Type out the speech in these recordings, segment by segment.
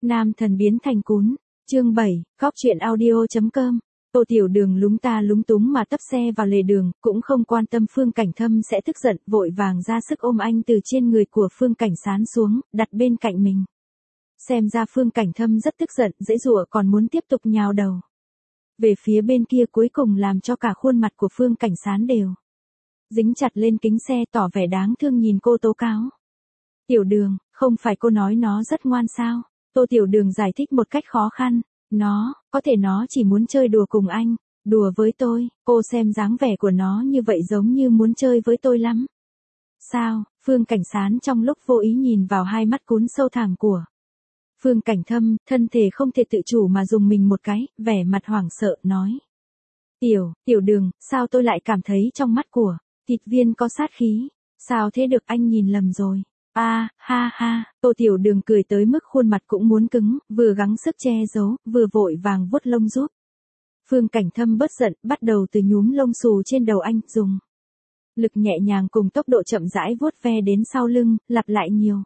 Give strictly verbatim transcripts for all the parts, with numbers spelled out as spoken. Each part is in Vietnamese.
Nam thần biến thành cún. Chương bảy, góc truyện audio chấm com. Tô Tiểu Đường lúng ta lúng túng mà tấp xe vào lề đường, cũng không quan tâm Phương Cảnh Thâm sẽ tức giận, vội vàng ra sức ôm anh từ trên người của Phương Cảnh Sán xuống, đặt bên cạnh mình. Xem ra Phương Cảnh Thâm rất tức giận, giãy giụa còn muốn tiếp tục nhào đầu về phía bên kia, cuối cùng làm cho cả khuôn mặt của Phương Cảnh Sán đều dính chặt lên kính xe, tỏ vẻ đáng thương nhìn cô tố cáo. Tiểu Đường, không phải cô nói nó rất ngoan sao? Tô Tiểu Đường giải thích một cách khó khăn. Nó, có thể nó chỉ muốn chơi đùa cùng anh, đùa với tôi, cô xem dáng vẻ của nó như vậy giống như muốn chơi với tôi lắm. Sao? Phương Cảnh Sán trong lúc vô ý nhìn vào hai mắt cún sâu thẳm của Phương Cảnh Thâm, thân thể không thể tự chủ mà dùng mình một cái, vẻ mặt hoảng sợ, nói. Tiểu, Tiểu Đường, sao tôi lại cảm thấy trong mắt của Thịt Viên có sát khí? Sao thế được, anh nhìn lầm rồi. A, à, ha ha, Tô Tiểu Đường cười tới mức khuôn mặt cũng muốn cứng, vừa gắng sức che giấu, vừa vội vàng vuốt lông giúp Phương Cảnh Thâm bớt giận, bắt đầu từ nhúm lông xù trên đầu anh, dùng lực nhẹ nhàng cùng tốc độ chậm rãi vuốt ve đến sau lưng, lặp lại nhiều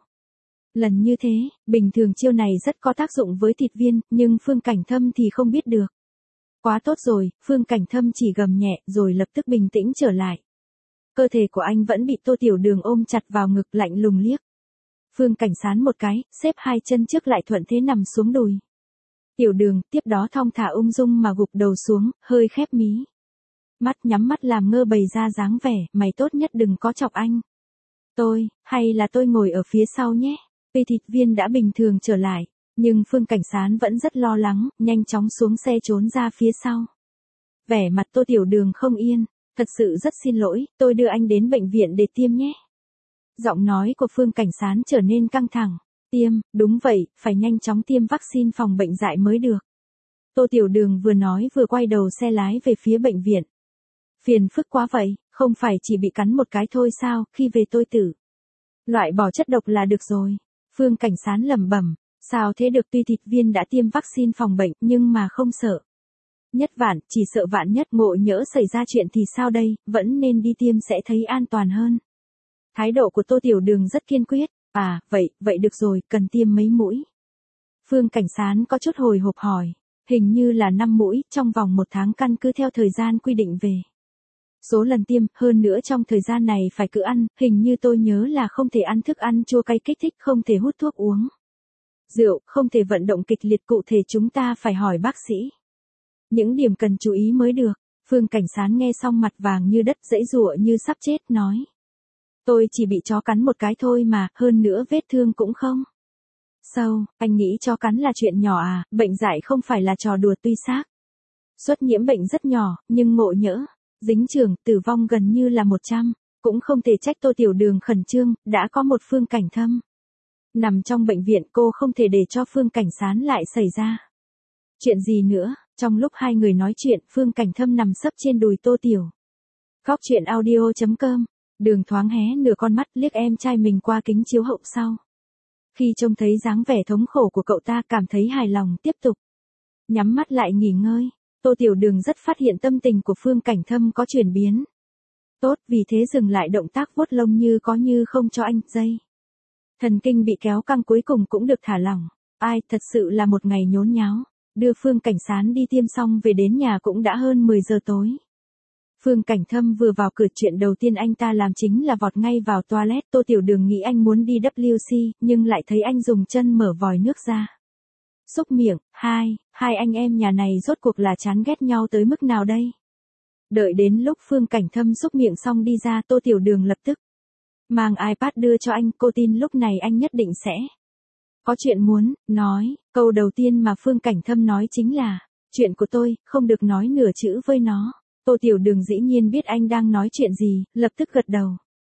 lần như thế. Bình thường chiêu này rất có tác dụng với Thịt Viên, nhưng Phương Cảnh Thâm thì không biết được. Quá tốt rồi, Phương Cảnh Thâm chỉ gầm nhẹ rồi lập tức bình tĩnh trở lại. Cơ thể của anh vẫn bị Tô Tiểu Đường ôm chặt vào ngực, lạnh lùng liếc Phương Cảnh Sán một cái, xếp hai chân trước lại thuận thế nằm xuống đùi Tiểu Đường, tiếp đó thong thả ung dung mà gục đầu xuống, hơi khép mí mắt, nhắm mắt làm ngơ bày ra dáng vẻ, mày tốt nhất đừng có chọc anh. Tôi, hay là tôi ngồi ở phía sau nhé. Tuy Thịt Viên đã bình thường trở lại, nhưng Phương Cảnh Sán vẫn rất lo lắng, nhanh chóng xuống xe trốn ra phía sau. Vẻ mặt Tô Tiểu Đường không yên. Thật sự rất xin lỗi, tôi đưa anh đến bệnh viện để tiêm nhé. Giọng nói của Phương Cảnh Sán trở nên căng thẳng. Tiêm, đúng vậy, phải nhanh chóng tiêm vaccine phòng bệnh dại mới được. Tô Tiểu Đường vừa nói vừa quay đầu xe lái về phía bệnh viện. Phiền phức quá vậy, không phải chỉ bị cắn một cái thôi sao, khi về tôi tự loại bỏ chất độc là được rồi. Phương Cảnh Sán lẩm bẩm, sao thế được, tuy Thịt Viên đã tiêm vaccine phòng bệnh nhưng mà không sợ nhất vạn, chỉ sợ vạn nhất ngộ nhỡ xảy ra chuyện thì sao đây, vẫn nên đi tiêm sẽ thấy an toàn hơn. Thái độ của Tô Tiểu Đường rất kiên quyết. À, vậy, vậy được rồi, cần tiêm mấy mũi? Phương Cảnh Sán có chút hồi hộp hỏi. Hình như là năm mũi, trong vòng một tháng, căn cứ theo thời gian quy định về số lần tiêm, hơn nữa trong thời gian này phải cứ ăn, hình như tôi nhớ là không thể ăn thức ăn chua cay kích thích, không thể hút thuốc uống rượu, không thể vận động kịch liệt, cụ thể chúng ta phải hỏi bác sĩ. Những điểm cần chú ý mới được. Phương Cảnh Sán nghe xong mặt vàng như đất, giãy giụa như sắp chết, nói. Tôi chỉ bị chó cắn một cái thôi mà, hơn nữa vết thương cũng không sâu, anh nghĩ chó cắn là chuyện nhỏ à, bệnh dại không phải là trò đùa, tuy xác suất nhiễm bệnh rất nhỏ, nhưng ngộ nhỡ dính chưởng, tử vong gần như là một trăm, cũng không thể trách Tô Tiểu Đường khẩn trương, đã có một Phương Cảnh Thâm nằm trong bệnh viện, cô không thể để cho Phương Cảnh Sán lại xảy ra chuyện gì nữa. Trong lúc hai người nói chuyện, Phương Cảnh Thâm nằm sấp trên đùi Tô Tiểu. Góc truyện audio chấm com. Đường thoáng hé nửa con mắt liếc em trai mình qua kính chiếu hậu sau. Khi trông thấy dáng vẻ thống khổ của cậu ta, cảm thấy hài lòng, tiếp tục nhắm mắt lại nghỉ ngơi. Tô Tiểu Đường rất phát hiện tâm tình của Phương Cảnh Thâm có chuyển biến tốt, vì thế dừng lại động tác vuốt lông như có như không cho anh. Dây thần kinh bị kéo căng cuối cùng cũng được thả lỏng. Ai, thật sự là một ngày nhốn nháo. Đưa Phương Cảnh Sán đi tiêm xong về đến nhà cũng đã hơn mười giờ tối. Phương Cảnh Thâm vừa vào cửa, chuyện đầu tiên anh ta làm chính là vọt ngay vào toilet. Tô Tiểu Đường nghĩ anh muốn đi vê kép xê, nhưng lại thấy anh dùng chân mở vòi nước ra xúc miệng. Hai, hai anh em nhà này rốt cuộc là chán ghét nhau tới mức nào đây? Đợi đến lúc Phương Cảnh Thâm xúc miệng xong đi ra, Tô Tiểu Đường lập tức mang iPad đưa cho anh. Cô tin lúc này anh nhất định sẽ có chuyện muốn nói. Câu đầu tiên mà Phương Cảnh Thâm nói chính là, chuyện của tôi, không được nói nửa chữ với nó. Tô Tiểu Đường dĩ nhiên biết anh đang nói chuyện gì, lập tức gật đầu.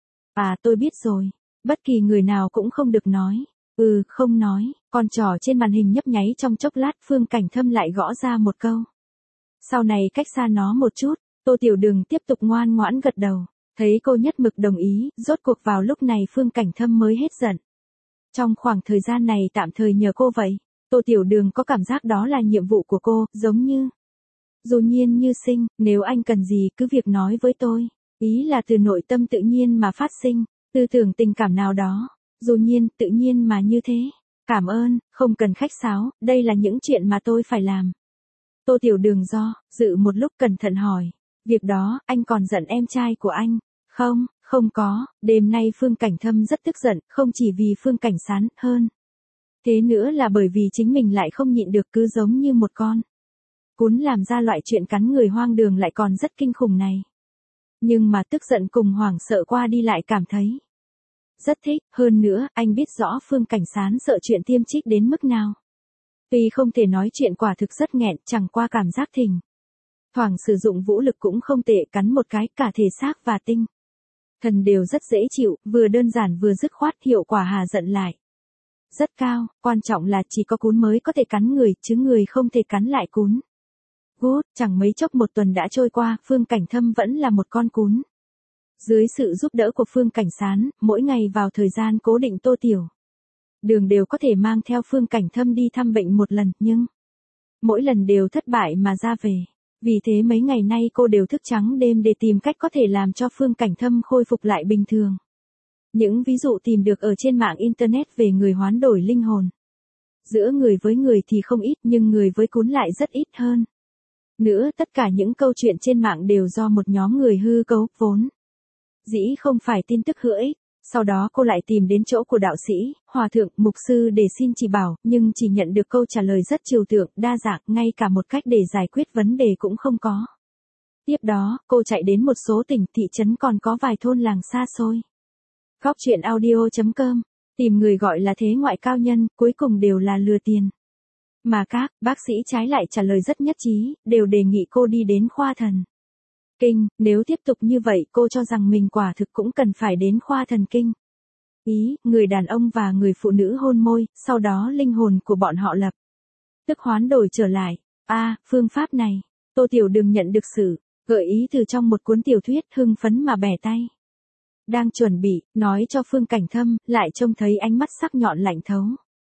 À, tôi biết rồi. Bất kỳ người nào cũng không được nói. Ừ, không nói. Con trỏ trên màn hình nhấp nháy trong chốc lát, Phương Cảnh Thâm lại gõ ra một câu. Sau này cách xa nó một chút. Tô Tiểu Đường tiếp tục ngoan ngoãn gật đầu. Thấy cô nhất mực đồng ý, rốt cuộc vào lúc này Phương Cảnh Thâm mới hết giận. Trong khoảng thời gian này tạm thời nhờ cô vậy. Tô Tiểu Đường có cảm giác đó là nhiệm vụ của cô, giống như dù nhiên như sinh, nếu anh cần gì cứ việc nói với tôi. Ý là từ nội tâm tự nhiên mà phát sinh, tư tưởng tình cảm nào đó. Dù nhiên, tự nhiên mà như thế. Cảm ơn, không cần khách sáo, đây là những chuyện mà tôi phải làm. Tô Tiểu Đường do dự một lúc cẩn thận hỏi. Việc đó, anh còn giận em trai của anh? Không, không có, đêm nay Phương Cảnh Thâm rất tức giận, không chỉ vì Phương Cảnh Sán, hơn. Thế nữa là bởi vì chính mình lại không nhịn được cứ giống như một con cún làm ra loại chuyện cắn người hoang đường lại còn rất kinh khủng này. Nhưng mà tức giận cùng hoảng sợ qua đi lại cảm thấy rất thích, hơn nữa, anh biết rõ Phương Cảnh Sán sợ chuyện tiêm trích đến mức nào. Tuy không thể nói chuyện quả thực rất nghẹn, chẳng qua cảm giác thỉnh thoảng sử dụng vũ lực cũng không tệ, cắn một cái, cả thể xác và tinh thần đều rất dễ chịu, vừa đơn giản vừa dứt khoát, hiệu quả hà giận lại rất cao, quan trọng là chỉ có cún mới có thể cắn người, chứ người không thể cắn lại cún. Good, chẳng mấy chốc một tuần đã trôi qua, Phương Cảnh Thâm vẫn là một con cún. Dưới sự giúp đỡ của Phương Cảnh Sán, mỗi ngày vào thời gian cố định Tô Tiểu Đường đều có thể mang theo Phương Cảnh Thâm đi thăm bệnh một lần, nhưng mỗi lần đều thất bại mà ra về. Vì thế mấy ngày nay cô đều thức trắng đêm để tìm cách có thể làm cho Phương Cảnh Thâm khôi phục lại bình thường. Những ví dụ tìm được ở trên mạng Internet về người hoán đổi linh hồn giữa người với người thì không ít, nhưng người với cún lại rất ít hơn. Nữa tất cả những câu chuyện trên mạng đều do một nhóm người hư cấu, vốn dĩ không phải tin tức hữu ích. Sau đó cô lại tìm đến chỗ của đạo sĩ, hòa thượng, mục sư để xin chỉ bảo, nhưng chỉ nhận được câu trả lời rất trừu tượng, đa dạng, ngay cả một cách để giải quyết vấn đề cũng không có. Tiếp đó, cô chạy đến một số tỉnh, thị trấn, còn có vài thôn làng xa xôi. Góc truyện audio chấm com, tìm người gọi là thế ngoại cao nhân, cuối cùng đều là lừa tiền. Mà các bác sĩ trái lại trả lời rất nhất trí, đều đề nghị cô đi đến khoa thần kinh, nếu tiếp tục như vậy cô cho rằng mình quả thực cũng cần phải đến khoa thần kinh. Ý, người đàn ông và người phụ nữ hôn môi, sau đó linh hồn của bọn họ lập tức hoán đổi trở lại. A, à, phương pháp này, Tô Tiểu Đường nhận được sự gợi ý từ trong một cuốn tiểu thuyết, hưng phấn mà bẻ tay. Đang chuẩn bị, nói cho Phương Cảnh Thâm, lại trông thấy ánh mắt sắc nhọn lạnh thấu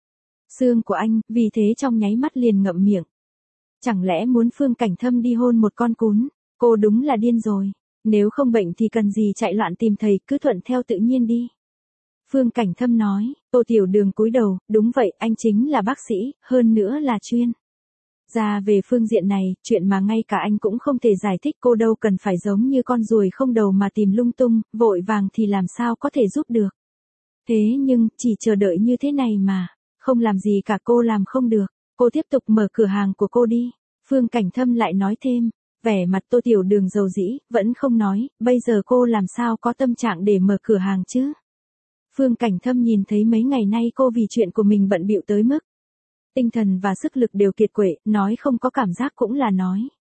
xương của anh, vì thế trong nháy mắt liền ngậm miệng. Chẳng lẽ muốn Phương Cảnh Thâm đi hôn một con cún? Cô đúng là điên rồi. Nếu không bệnh thì cần gì chạy loạn tìm thầy, cứ thuận theo tự nhiên đi. Phương Cảnh Thâm nói. Tô Tiểu Đường cúi đầu, đúng vậy, anh chính là bác sĩ, hơn nữa là chuyên gia về phương diện này, chuyện mà ngay cả anh cũng không thể giải thích, cô đâu cần phải giống như con ruồi không đầu mà tìm lung tung, vội vàng thì làm sao có thể giúp được. Thế nhưng, chỉ chờ đợi như thế này mà, không làm gì cả cô làm không được. Cô tiếp tục mở cửa hàng của cô đi. Phương Cảnh Thâm lại nói thêm. Vẻ mặt Tô Tiểu Đường dầu dĩ, vẫn không nói, bây giờ cô làm sao có tâm trạng để mở cửa hàng chứ? Phương Cảnh Thâm nhìn thấy mấy ngày nay cô vì chuyện của mình bận bịu tới mức tinh thần và sức lực đều kiệt quệ, nói không có cảm giác cũng là nói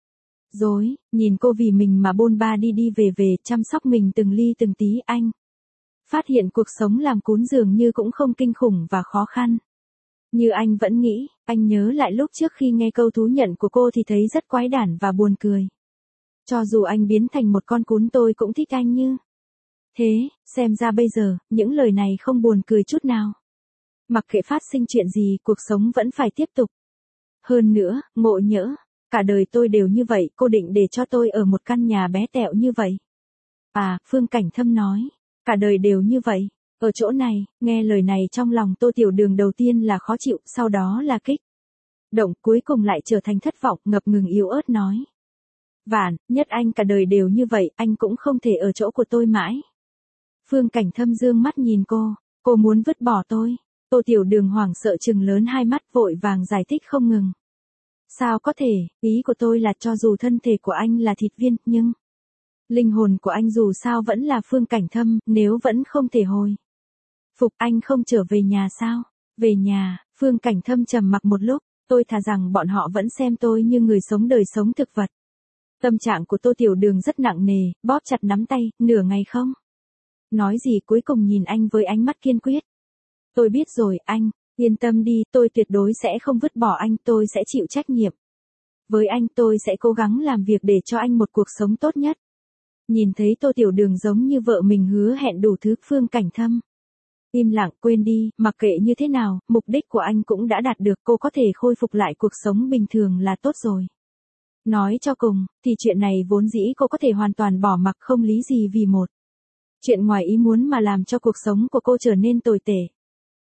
dối, nhìn cô vì mình mà bôn ba đi đi về về, chăm sóc mình từng ly từng tí, anh phát hiện cuộc sống làm cún dường như cũng không kinh khủng và khó khăn như anh vẫn nghĩ. Anh nhớ lại lúc trước khi nghe câu thú nhận của cô thì thấy rất quái đản và buồn cười. Cho dù anh biến thành một con cún tôi cũng thích anh như thế, xem ra bây giờ, những lời này không buồn cười chút nào. Mặc kệ phát sinh chuyện gì, cuộc sống vẫn phải tiếp tục. Hơn nữa, ngộ nhỡ, cả đời tôi đều như vậy, cô định để cho tôi ở một căn nhà bé tẹo như vậy. À, Phương Cảnh Thâm nói, cả đời đều như vậy. Ở chỗ này, nghe lời này trong lòng Tô Tiểu Đường đầu tiên là khó chịu, sau đó là kích động, cuối cùng lại trở thành thất vọng, ngập ngừng yếu ớt nói. Vạn, nhất anh cả đời đều như vậy, anh cũng không thể ở chỗ của tôi mãi. Phương Cảnh Thâm dương mắt nhìn cô, cô muốn vứt bỏ tôi. Tô Tiểu Đường hoảng sợ trừng lớn hai mắt, vội vàng giải thích không ngừng. Sao có thể, ý của tôi là cho dù thân thể của anh là thịt viên, nhưng linh hồn của anh dù sao vẫn là Phương Cảnh Thâm, nếu vẫn không thể hồi phục, anh không trở về nhà sao? Về nhà, Phương Cảnh Thâm trầm mặc một lúc, tôi thà rằng bọn họ vẫn xem tôi như người sống đời sống thực vật. Tâm trạng của Tô Tiểu Đường rất nặng nề, bóp chặt nắm tay, nửa ngày không nói gì, cuối cùng nhìn anh với ánh mắt kiên quyết. Tôi biết rồi, anh, yên tâm đi, tôi tuyệt đối sẽ không vứt bỏ anh, tôi sẽ chịu trách nhiệm. Với anh tôi sẽ cố gắng làm việc để cho anh một cuộc sống tốt nhất. Nhìn thấy Tô Tiểu Đường giống như vợ mình hứa hẹn đủ thứ, Phương Cảnh Thâm im lặng, quên đi, mặc kệ như thế nào, mục đích của anh cũng đã đạt được, cô có thể khôi phục lại cuộc sống bình thường là tốt rồi. Nói cho cùng, thì chuyện này vốn dĩ cô có thể hoàn toàn bỏ mặc, không lý gì vì một chuyện ngoài ý muốn mà làm cho cuộc sống của cô trở nên tồi tệ.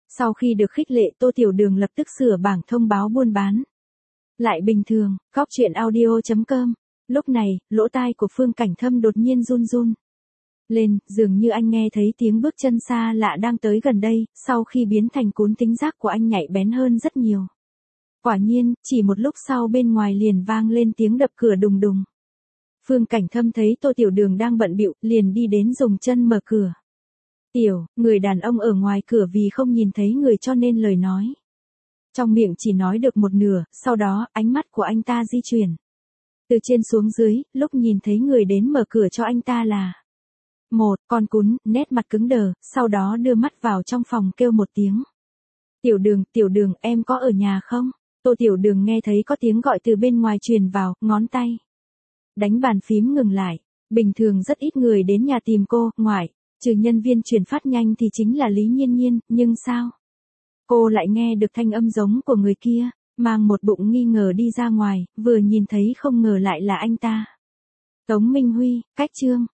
Sau khi được khích lệ Tô Tiểu Đường lập tức sửa bảng thông báo buôn bán. Lại bình thường, Cóc Truyện Audio chấm com. Lúc này, lỗ tai của Phương Cảnh Thâm đột nhiên run run lên, dường như anh nghe thấy tiếng bước chân xa lạ đang tới gần đây, sau khi biến thành cún tính giác của anh nhạy bén hơn rất nhiều. Quả nhiên, chỉ một lúc sau bên ngoài liền vang lên tiếng đập cửa đùng đùng. Phương Cảnh Thâm thấy Tô Tiểu Đường đang bận bịu, liền đi đến dùng chân mở cửa. Tiểu, người đàn ông ở ngoài cửa vì không nhìn thấy người cho nên lời nói. Trong miệng chỉ nói được một nửa, sau đó, ánh mắt của anh ta di chuyển. Từ trên xuống dưới, lúc nhìn thấy người đến mở cửa cho anh ta là một con cún, nét mặt cứng đờ, sau đó đưa mắt vào trong phòng kêu một tiếng. Tiểu Đường, Tiểu Đường, em có ở nhà không? Tô Tiểu Đường nghe thấy có tiếng gọi từ bên ngoài truyền vào, ngón tay đánh bàn phím ngừng lại. Bình thường rất ít người đến nhà tìm cô, ngoại trừ nhân viên chuyển phát nhanh thì chính là Lý Nhiên Nhiên, nhưng sao? Cô lại nghe được thanh âm giống của người kia, mang một bụng nghi ngờ đi ra ngoài, vừa nhìn thấy không ngờ lại là anh ta. Tống Minh Huy, cách chương.